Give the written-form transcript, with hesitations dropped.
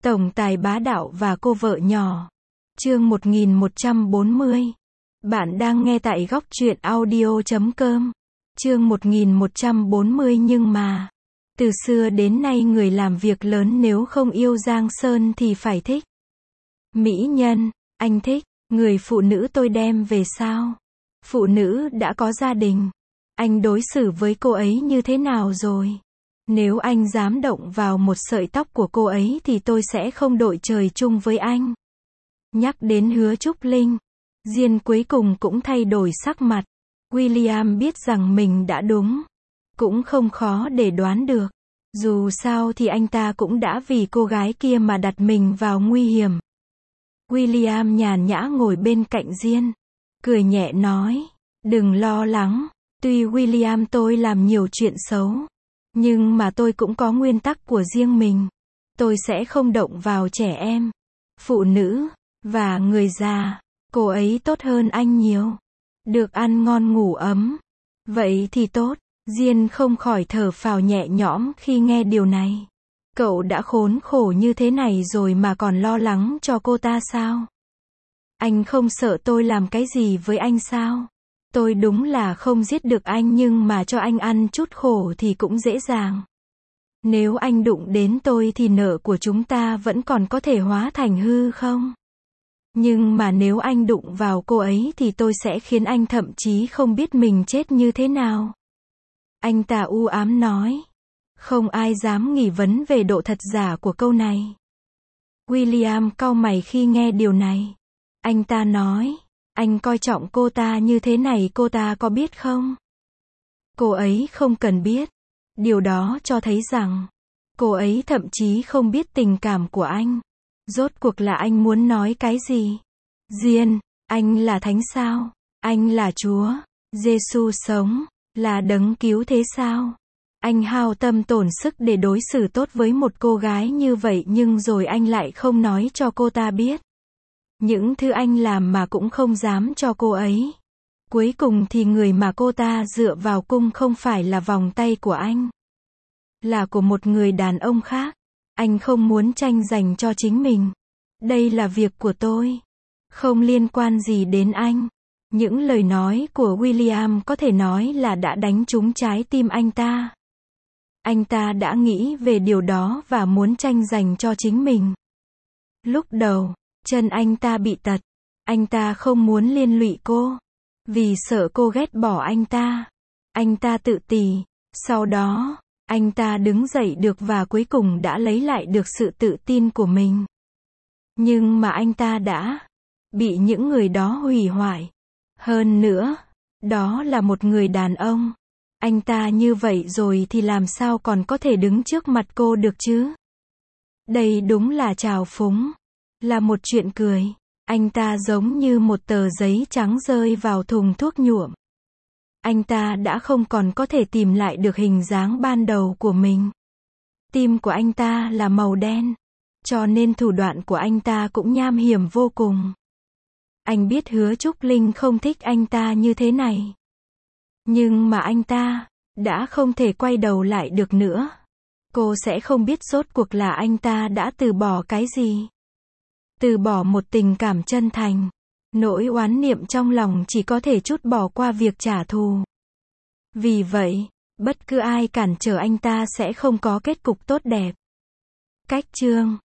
Tổng tài bá đạo và cô vợ nhỏ. Chương 1140. Bạn đang nghe tại góc truyện audio.com. Chương 1140 nhưng mà. Từ xưa đến nay người làm việc lớn nếu không yêu Giang Sơn thì phải thích. Mỹ nhân, anh thích, người phụ nữ tôi đem về sao? Phụ nữ đã có gia đình. Anh đối xử với cô ấy như thế nào rồi? Nếu anh dám động vào một sợi tóc của cô ấy thì tôi sẽ không đội trời chung với anh. Nhắc đến Hứa Trúc Linh, Diên cuối cùng cũng thay đổi sắc mặt. William biết rằng mình đã đúng. Cũng không khó để đoán được. Dù sao thì anh ta cũng đã vì cô gái kia mà đặt mình vào nguy hiểm. William nhàn nhã ngồi bên cạnh Diên. Cười nhẹ nói, đừng lo lắng. Tuy William tôi làm nhiều chuyện xấu. Nhưng mà tôi cũng có nguyên tắc của riêng mình. Tôi sẽ không động vào trẻ em, phụ nữ, và người già. Cô ấy tốt hơn anh nhiều. Được ăn ngon ngủ ấm. Vậy thì tốt. Diên không khỏi thở phào nhẹ nhõm khi nghe điều này. Cậu đã khốn khổ như thế này rồi mà còn lo lắng cho cô ta sao? Anh không sợ tôi làm cái gì với anh sao? Tôi đúng là không giết được anh nhưng mà cho anh ăn chút khổ thì cũng dễ dàng. Nếu anh đụng đến tôi thì nợ của chúng ta vẫn còn có thể hóa thành hư không? Nhưng mà nếu anh đụng vào cô ấy thì tôi sẽ khiến anh thậm chí không biết mình chết như thế nào. Anh ta u ám nói. Không ai dám nghi vấn về độ thật giả của câu này. William cau mày khi nghe điều này. Anh ta nói. Anh coi trọng cô ta như thế này cô ta có biết không? Cô ấy không cần biết. Điều đó cho thấy rằng, cô ấy thậm chí không biết tình cảm của anh. Rốt cuộc là anh muốn nói cái gì? Diên, anh là thánh sao? Anh là Chúa? Giêsu sống, là đấng cứu thế sao? Anh hao tâm tổn sức để đối xử tốt với một cô gái như vậy nhưng rồi anh lại không nói cho cô ta biết. Những thứ anh làm mà cũng không dám cho cô ấy. Cuối cùng thì người mà cô ta dựa vào cung không phải là vòng tay của anh. Là của một người đàn ông khác. Anh không muốn tranh giành cho chính mình. Đây là việc của tôi. Không liên quan gì đến anh. Những lời nói của William có thể nói là đã đánh trúng trái tim anh ta. Anh ta đã nghĩ về điều đó và muốn tranh giành cho chính mình. Lúc đầu, chân anh ta bị tật. Anh ta không muốn liên lụy cô. Vì sợ cô ghét bỏ anh ta. Anh ta tự tì. Sau đó, anh ta đứng dậy được và cuối cùng đã lấy lại được sự tự tin của mình. Nhưng mà anh ta đã bị những người đó hủy hoại. Hơn nữa, đó là một người đàn ông. Anh ta như vậy rồi thì làm sao còn có thể đứng trước mặt cô được chứ? Đây đúng là trào phúng. Là một chuyện cười. Anh ta giống như một tờ giấy trắng rơi vào thùng thuốc nhuộm. Anh ta đã không còn có thể tìm lại được hình dáng ban đầu của mình. Tim của anh ta là màu đen. Cho nên thủ đoạn của anh ta cũng nham hiểm vô cùng. Anh biết Hứa Trúc Linh không thích anh ta như thế này. Nhưng mà anh ta đã không thể quay đầu lại được nữa. Cô sẽ không biết rốt cuộc là anh ta đã từ bỏ cái gì. Từ bỏ một tình cảm chân thành. Nỗi oán niệm trong lòng chỉ có thể trút bỏ qua việc trả thù. Vì vậy, bất cứ ai cản trở anh ta sẽ không có kết cục tốt đẹp. Cách chương